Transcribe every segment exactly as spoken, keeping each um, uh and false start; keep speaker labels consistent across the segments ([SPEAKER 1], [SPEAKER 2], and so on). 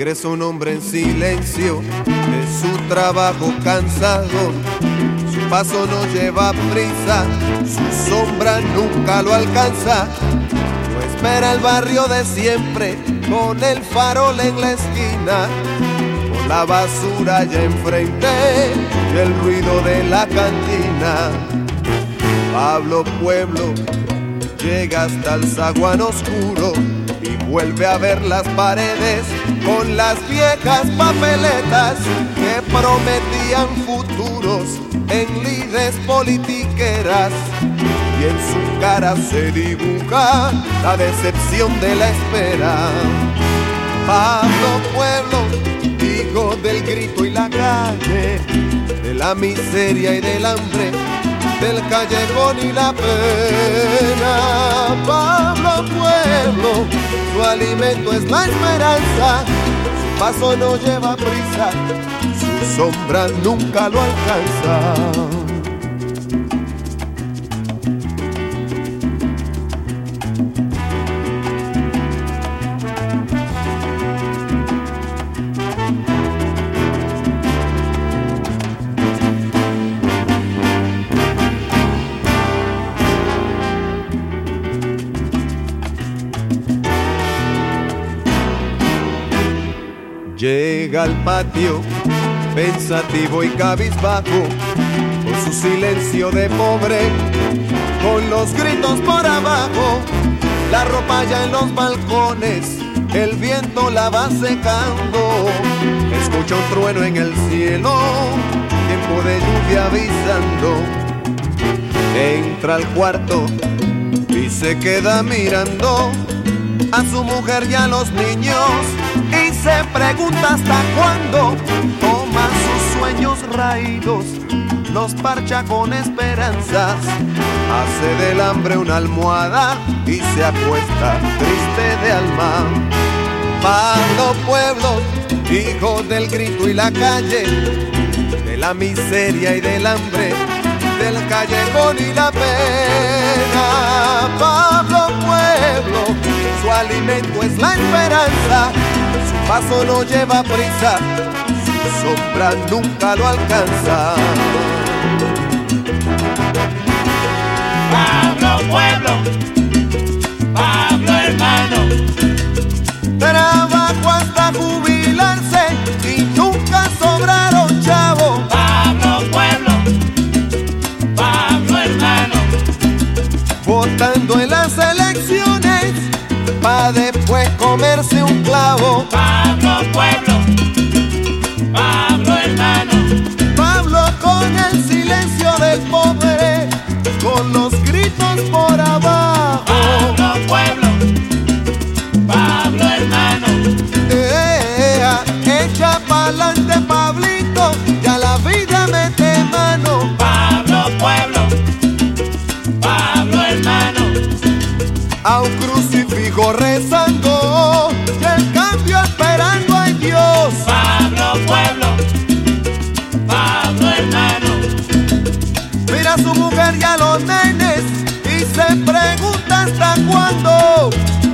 [SPEAKER 1] regresa un hombre en silencio de su trabajo cansado. Su paso no lleva prisa, su sombra nunca lo alcanza. No espera el barrio de siempre, con el farol en la esquina, con la basura allá enfrente y el ruido de la cantina. Pablo Pueblo llega hasta el zaguán oscuro y vuelve a ver las paredes con las viejas papeletas que prometían futuros en lides politiqueras, y en su cara se dibuja la decepción de la espera. Pablo Pueblo, hijo del grito y la calle, de la miseria y del hambre, del callejón y la pena. Pablo Pueblo, su alimento es la esperanza, su paso no lleva prisa, su sombra nunca lo alcanza. Llega al patio, pensativo y cabizbajo, con su silencio de pobre, con los gritos por abajo, la ropa ya en los balcones, el viento la va secando. Escucha un trueno en el cielo, tiempo de lluvia avisando. Entra al cuarto y se queda mirando a su mujer y a los niños, y se pregunta hasta cuándo. Toma sus sueños raídos, los parcha con esperanzas, hace del hambre una almohada y se acuesta triste de alma. Pablo Pueblo, hijo del grito y la calle, de la miseria y del hambre, del callejón y la pena. Pablo Pueblo, su alimento es la esperanza, su paso no lleva prisa, su sombra nunca lo alcanza.
[SPEAKER 2] Pablo Pueblo, Pablo hermano,
[SPEAKER 1] trabajo hasta jubilarse y nunca sobraron chavo.
[SPEAKER 2] Pablo Pueblo, Pablo hermano,
[SPEAKER 1] votando en las elecciones pa' después comerse un clavo.
[SPEAKER 2] Pablo Pueblo, Pablo hermano,
[SPEAKER 1] Pablo con el silencio del pobre, con los gritos por abajo.
[SPEAKER 2] Pablo Pueblo, Pablo hermano,
[SPEAKER 1] Ea, echa pa'lante Pablito, ya la vida mete mano.
[SPEAKER 2] Pablo Pueblo, Pablo hermano,
[SPEAKER 1] A un crucifijo rezando y el cambio esperando a Dios.
[SPEAKER 2] Pablo Pueblo, Pablo hermano,
[SPEAKER 1] Mira a su mujer y a los nenes y se pregunta hasta cuándo.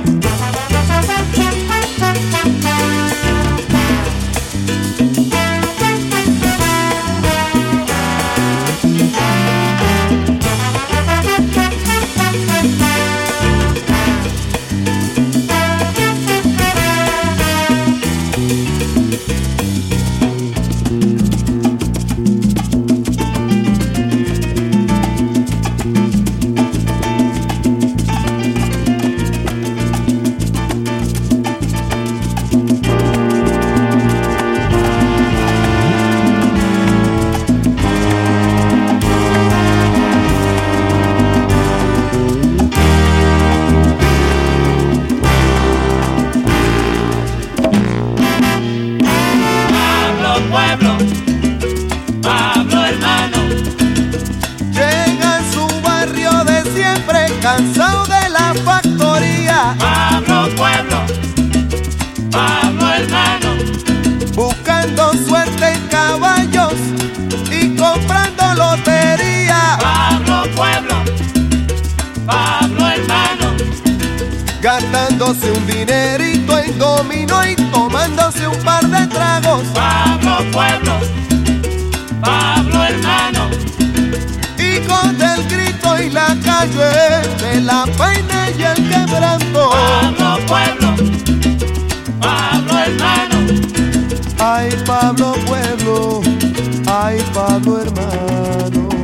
[SPEAKER 2] Pueblo, Pablo hermano,
[SPEAKER 1] llega a su barrio de siempre, cansado de la factoría.
[SPEAKER 2] Pablo Pueblo, Pablo hermano,
[SPEAKER 1] buscando suerte en caballos y comprando lotería.
[SPEAKER 2] Pablo Pueblo, Pablo hermano,
[SPEAKER 1] gastándose un dinerito en dominó y tomando tomándose un par de tragos.
[SPEAKER 2] Pablo Pueblo, Pablo hermano.
[SPEAKER 1] Y con el grito y la calle de la peine y el quebranto.
[SPEAKER 2] Pablo Pueblo, Pablo hermano.
[SPEAKER 1] Ay, Pablo Pueblo, ay, Pablo hermano.